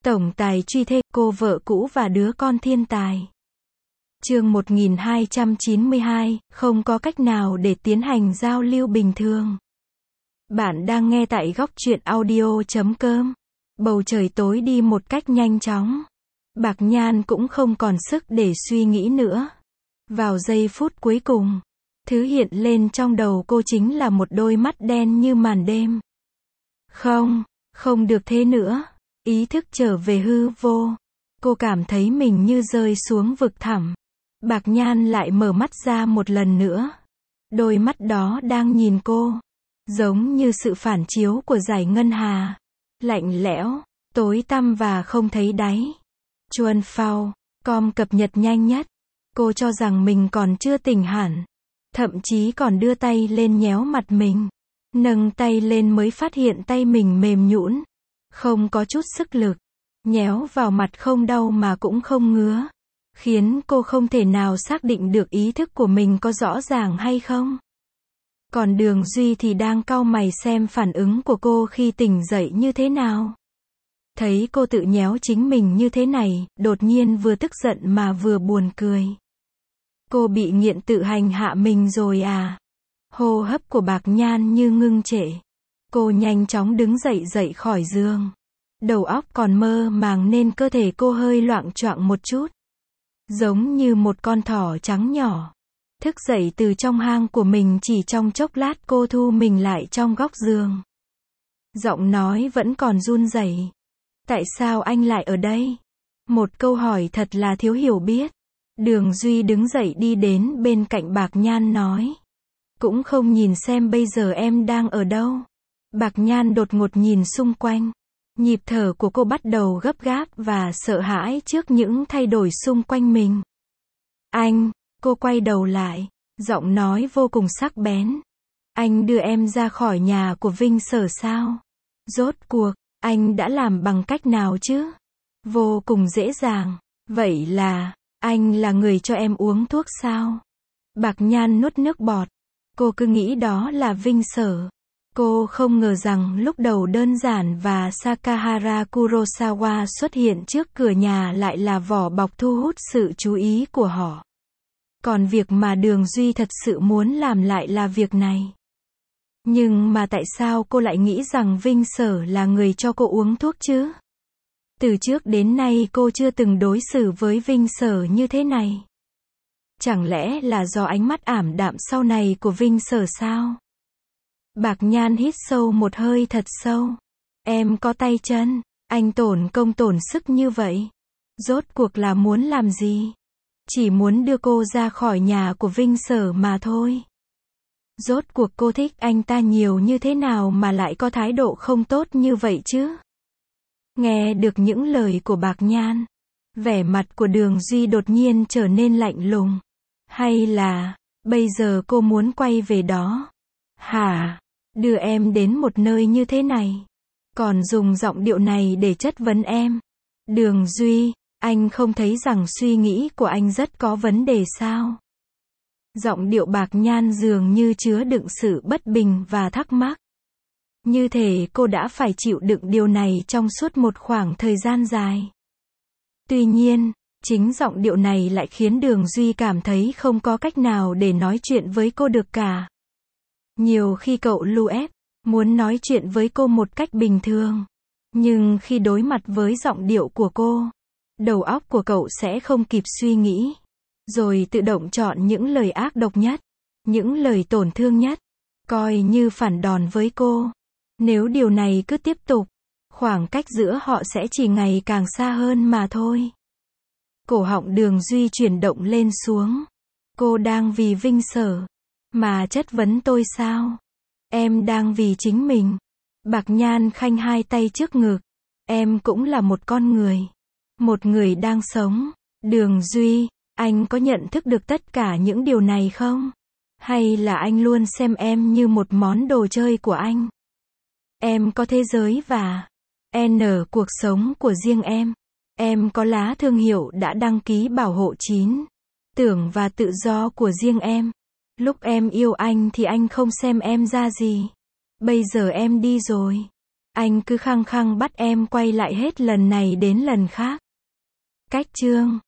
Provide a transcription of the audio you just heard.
Tổng tài truy thê, cô vợ cũ và đứa con thiên tài. Chương 1292, không có cách nào để tiến hành giao lưu bình thường. Bạn đang nghe tại góc truyện audio.com. Bầu trời tối đi một cách nhanh chóng. Bạc Nhan cũng không còn sức để suy nghĩ nữa. Vào giây phút cuối cùng, thứ hiện lên trong đầu cô chính là một đôi mắt đen như màn đêm. Không được thế nữa. Ý thức trở về hư vô. Cô cảm thấy mình như rơi xuống vực thẳm. Bạc Nhan lại mở mắt ra một lần nữa. Đôi mắt đó đang nhìn cô. Giống như sự phản chiếu của dải ngân hà. Lạnh lẽo, tối tăm và không thấy đáy. Chuan Phao, com cập nhật nhanh nhất. Cô cho rằng mình còn chưa tỉnh hẳn. Thậm chí còn đưa tay lên nhéo mặt mình. Nâng tay lên mới phát hiện tay mình mềm nhũn. Không có chút sức lực. Nhéo vào mặt không đau mà cũng không ngứa. Khiến cô không thể nào xác định được ý thức của mình có rõ ràng hay không. Còn Đường Duy thì đang cau mày xem phản ứng của cô khi tỉnh dậy như thế nào. Thấy cô tự nhéo chính mình như thế này, đột nhiên vừa tức giận mà vừa buồn cười. Cô bị nghiện tự hành hạ mình rồi à? Hô hấp của Bạc Nhan như ngưng trệ. Cô nhanh chóng đứng dậy khỏi giường. Đầu óc còn mơ màng nên cơ thể cô hơi loạng choạng một chút. Giống như một con thỏ trắng nhỏ. Thức dậy từ trong hang của mình chỉ trong chốc lát cô thu mình lại trong góc giường. Giọng nói vẫn còn run rẩy. Tại sao anh lại ở đây? Một câu hỏi thật là thiếu hiểu biết. Đường Duy đứng dậy đi đến bên cạnh Bạc Nhan nói. Cũng không nhìn xem bây giờ em đang ở đâu. Bạc Nhan đột ngột nhìn xung quanh. Nhịp thở của cô bắt đầu gấp gáp và sợ hãi trước những thay đổi xung quanh mình. Anh, cô quay đầu lại, giọng nói vô cùng sắc bén. Anh đưa em ra khỏi nhà của Vinh Sở sao? Rốt cuộc, anh đã làm bằng cách nào chứ? Vô cùng dễ dàng. Vậy là, anh là người cho em uống thuốc sao? Bạc Nhan nuốt nước bọt. Cô cứ nghĩ đó là Vinh Sở. Cô không ngờ rằng lúc đầu đơn giản và Sakahara Kurosawa xuất hiện trước cửa nhà lại là vỏ bọc thu hút sự chú ý của họ. Còn việc mà Đường Duy thật sự muốn làm lại là việc này. Nhưng mà tại sao cô lại nghĩ rằng Vinh Sở là người cho cô uống thuốc chứ? Từ trước đến nay cô chưa từng đối xử với Vinh Sở như thế này. Chẳng lẽ là do ánh mắt ảm đạm sau này của Vinh Sở sao? Bạc Nhan hít sâu một hơi thật sâu. Em có tay chân, anh tổn công tổn sức như vậy. Rốt cuộc là muốn làm gì? Chỉ muốn đưa cô ra khỏi nhà của Vinh Sở mà thôi. Rốt cuộc cô thích anh ta nhiều như thế nào mà lại có thái độ không tốt như vậy chứ? Nghe được những lời của Bạc Nhan, vẻ mặt của Đường Duy đột nhiên trở nên lạnh lùng. Hay là, bây giờ cô muốn quay về đó? Hả? Đưa em đến một nơi như thế này. Còn dùng giọng điệu này để chất vấn em. Đường Duy, anh không thấy rằng suy nghĩ của anh rất có vấn đề sao? Giọng điệu Bạc Nhan dường như chứa đựng sự bất bình và thắc mắc. Như thể cô đã phải chịu đựng điều này trong suốt một khoảng thời gian dài. Tuy nhiên, chính giọng điệu này lại khiến Đường Duy cảm thấy không có cách nào để nói chuyện với cô được cả. Nhiều khi cậu lưu ép, muốn nói chuyện với cô một cách bình thường. Nhưng khi đối mặt với giọng điệu của cô, đầu óc của cậu sẽ không kịp suy nghĩ. Rồi tự động chọn những lời ác độc nhất, những lời tổn thương nhất, coi như phản đòn với cô. Nếu điều này cứ tiếp tục, khoảng cách giữa họ sẽ chỉ ngày càng xa hơn mà thôi. Cổ họng Đường Duy chuyển động lên xuống. Cô đang vì Vinh Sở mà chất vấn tôi sao? Em đang vì chính mình. Bạc Nhan khanh hai tay trước ngực. Em cũng là một con người. Một người đang sống. Đường Duy, anh có nhận thức được tất cả những điều này không? Hay là anh luôn xem em như một món đồ chơi của anh? Em có thế giới và N cuộc sống của riêng em. Em có lá thương hiệu đã đăng ký bảo hộ 9. Tưởng và tự do của riêng em. Lúc em yêu anh thì anh không xem em ra gì. Bây giờ em đi rồi. Anh cứ khăng khăng bắt em quay lại hết lần này đến lần khác. Cách chương